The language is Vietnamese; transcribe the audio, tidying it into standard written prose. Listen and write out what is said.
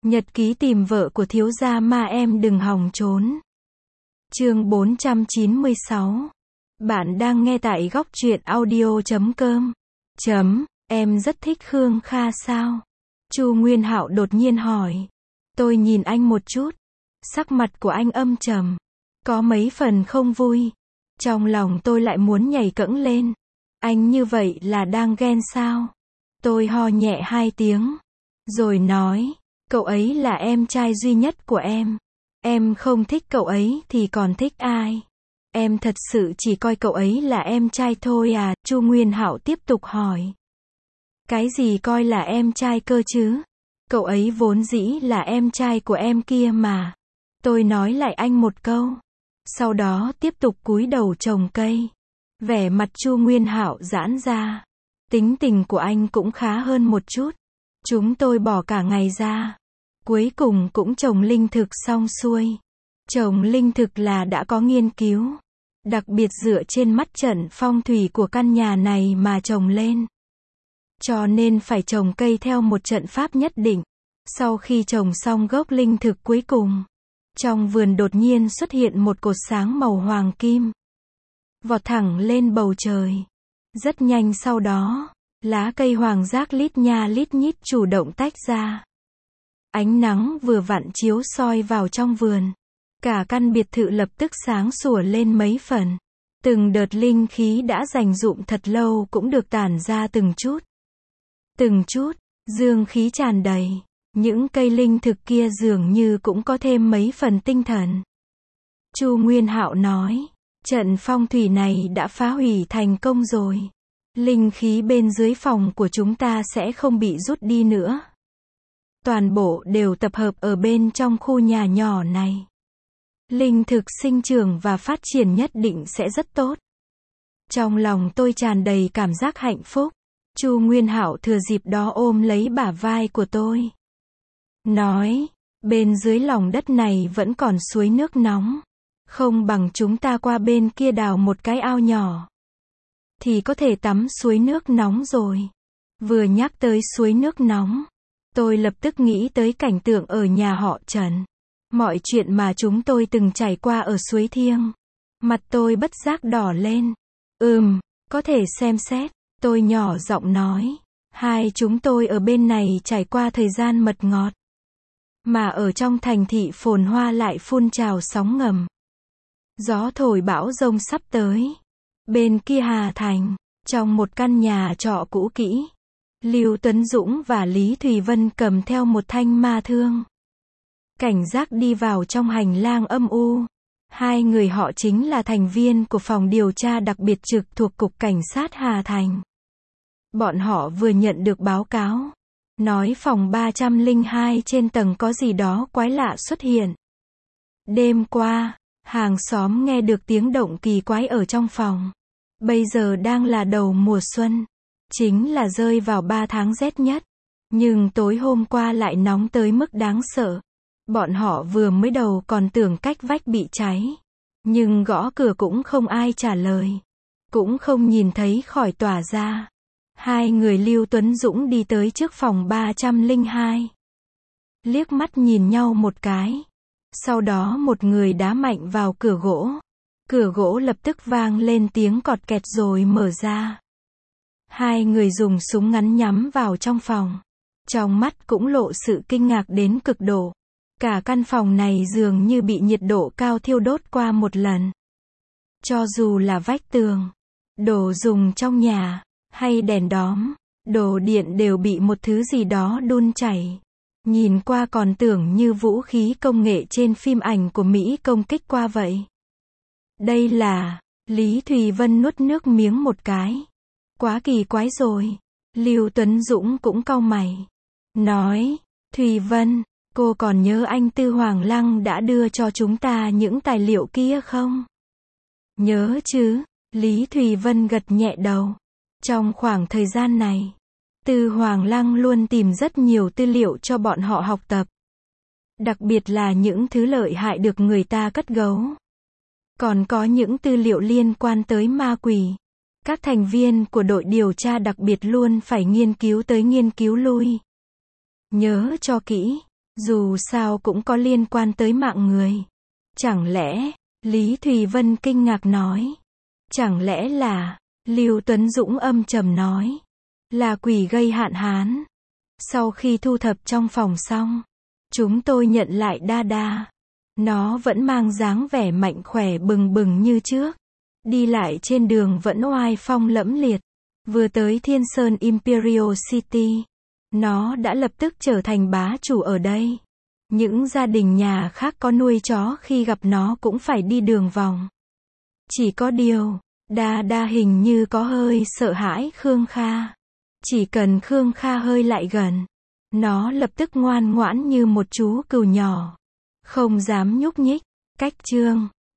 Nhật ký tìm vợ của thiếu gia Ma em đừng hòng trốn. Chương 496. Bạn đang nghe tại góc truyện audio.com. Em rất thích Khương Kha sao? Chu Nguyên Hạo đột nhiên hỏi. Tôi nhìn anh một chút. Sắc mặt của anh âm trầm. Có mấy phần không vui. Trong lòng tôi lại muốn nhảy cẫng lên. Anh như vậy là đang ghen sao? Tôi ho nhẹ 2 tiếng. Rồi nói. Cậu ấy là em trai duy nhất của em. Em không thích cậu ấy thì còn thích ai? Em thật sự chỉ coi cậu ấy là em trai thôi à? Chu Nguyên Hạo tiếp tục hỏi. Cái gì coi là em trai cơ chứ? Cậu ấy vốn dĩ là em trai của em kia mà. Tôi nói lại anh một câu. Sau đó tiếp tục cúi đầu trồng cây. Vẻ mặt Chu Nguyên Hạo giãn ra. Tính tình của anh cũng khá hơn một chút. Chúng tôi bỏ cả ngày ra. Cuối cùng cũng trồng linh thực xong xuôi. Trồng linh thực là đã có nghiên cứu. Đặc biệt dựa trên mắt trận phong thủy của căn nhà này mà trồng lên. Cho nên phải trồng cây theo một trận pháp nhất định. Sau khi trồng xong gốc linh thực cuối cùng, trong vườn đột nhiên xuất hiện một cột sáng màu hoàng kim. Vọt thẳng lên bầu trời. Rất nhanh sau đó, lá cây hoàng giác lít nha lít nhít chủ động tách ra. Ánh nắng vừa vặn chiếu soi vào trong vườn. Cả căn biệt thự lập tức sáng sủa lên mấy phần. Từng đợt linh khí đã dành dụm thật lâu cũng được tản ra từng chút. Từng chút, dương khí tràn đầy. Những cây linh thực kia dường như cũng có thêm mấy phần tinh thần. Chu Nguyên Hạo nói, trận phong thủy này đã phá hủy thành công rồi. Linh khí bên dưới phòng của chúng ta sẽ không bị rút đi nữa. Toàn bộ đều tập hợp ở bên trong khu nhà nhỏ này. Linh thực sinh trưởng và phát triển nhất định sẽ rất tốt. Trong lòng tôi tràn đầy cảm giác hạnh phúc. Chu Nguyên Hạo thừa dịp đó ôm lấy bả vai của tôi. Nói, bên dưới lòng đất này vẫn còn suối nước nóng. Không bằng chúng ta qua bên kia đào một cái ao nhỏ. Thì có thể tắm suối nước nóng rồi. Vừa nhắc tới suối nước nóng, tôi lập tức nghĩ tới cảnh tượng ở nhà họ Trần. Mọi chuyện mà chúng tôi từng trải qua ở suối Thiêng. Mặt tôi bất giác đỏ lên. Có thể xem xét. Tôi nhỏ giọng nói. Hai chúng tôi ở bên này trải qua thời gian mật ngọt. Mà ở trong thành thị phồn hoa lại phun trào sóng ngầm. Gió thổi bão giông sắp tới. Bên kia Hà Thành, trong một căn nhà trọ cũ kỹ, Lưu Tuấn Dũng và Lý Thùy Vân cầm theo một thanh ma thương. Cảnh giác đi vào trong hành lang âm u. Hai người họ chính là thành viên của phòng điều tra đặc biệt trực thuộc Cục Cảnh sát Hà Thành. Bọn họ vừa nhận được báo cáo. Nói phòng 302 trên tầng có gì đó quái lạ xuất hiện. Đêm qua, hàng xóm nghe được tiếng động kỳ quái ở trong phòng. Bây giờ đang là đầu mùa xuân. Chính là rơi vào 3 tháng rét nhất. Nhưng tối hôm qua lại nóng tới mức đáng sợ. Bọn họ vừa mới đầu còn tưởng cách vách bị cháy. Nhưng gõ cửa cũng không ai trả lời. Cũng không nhìn thấy khỏi tỏa ra. Hai người Lưu Tuấn Dũng đi tới trước phòng 302. Liếc mắt nhìn nhau một cái. Sau đó một người đá mạnh vào cửa gỗ. Cửa gỗ lập tức vang lên tiếng cọt kẹt rồi mở ra. Hai người dùng súng ngắn nhắm vào trong phòng. Trong mắt cũng lộ sự kinh ngạc đến cực độ. Cả căn phòng này dường như bị nhiệt độ cao thiêu đốt qua một lần. Cho dù là vách tường, đồ dùng trong nhà, hay đèn đóm, đồ điện đều bị một thứ gì đó đun chảy. Nhìn qua còn tưởng như vũ khí công nghệ trên phim ảnh của Mỹ công kích qua vậy. Đây là, Lý Thùy Vân nuốt nước miếng một cái. Quá kỳ quái rồi. Lưu Tuấn Dũng cũng cau mày. Nói, Thùy Vân, cô còn nhớ anh Tư Hoàng Lăng đã đưa cho chúng ta những tài liệu kia không? Nhớ chứ, Lý Thùy Vân gật nhẹ đầu. Trong khoảng thời gian này, Tư Hoàng Lăng luôn tìm rất nhiều tư liệu cho bọn họ học tập. Đặc biệt là những thứ lợi hại được người ta cất giấu. Còn có những tư liệu liên quan tới ma quỷ. Các thành viên của đội điều tra đặc biệt luôn phải nghiên cứu tới nghiên cứu lui. Nhớ cho kỹ. Dù sao cũng có liên quan tới mạng người. Chẳng lẽ, Lý Thùy Vân kinh ngạc nói. Chẳng lẽ là, Lưu Tuấn Dũng âm trầm nói. Là quỷ gây hạn hán. Sau khi thu thập trong phòng xong, chúng tôi nhận lại Đa Đa. Nó vẫn mang dáng vẻ mạnh khỏe bừng bừng như trước. Đi lại trên đường vẫn oai phong lẫm liệt. Vừa tới Thiên Sơn Imperial City, nó đã lập tức trở thành bá chủ ở đây. Những gia đình nhà khác có nuôi chó khi gặp nó cũng phải đi đường vòng. Chỉ có điều, Đa Đa hình như có hơi sợ hãi Khương Kha. Chỉ cần Khương Kha hơi lại gần, nó lập tức ngoan ngoãn như một chú cừu nhỏ. Không dám nhúc nhích. Cách chương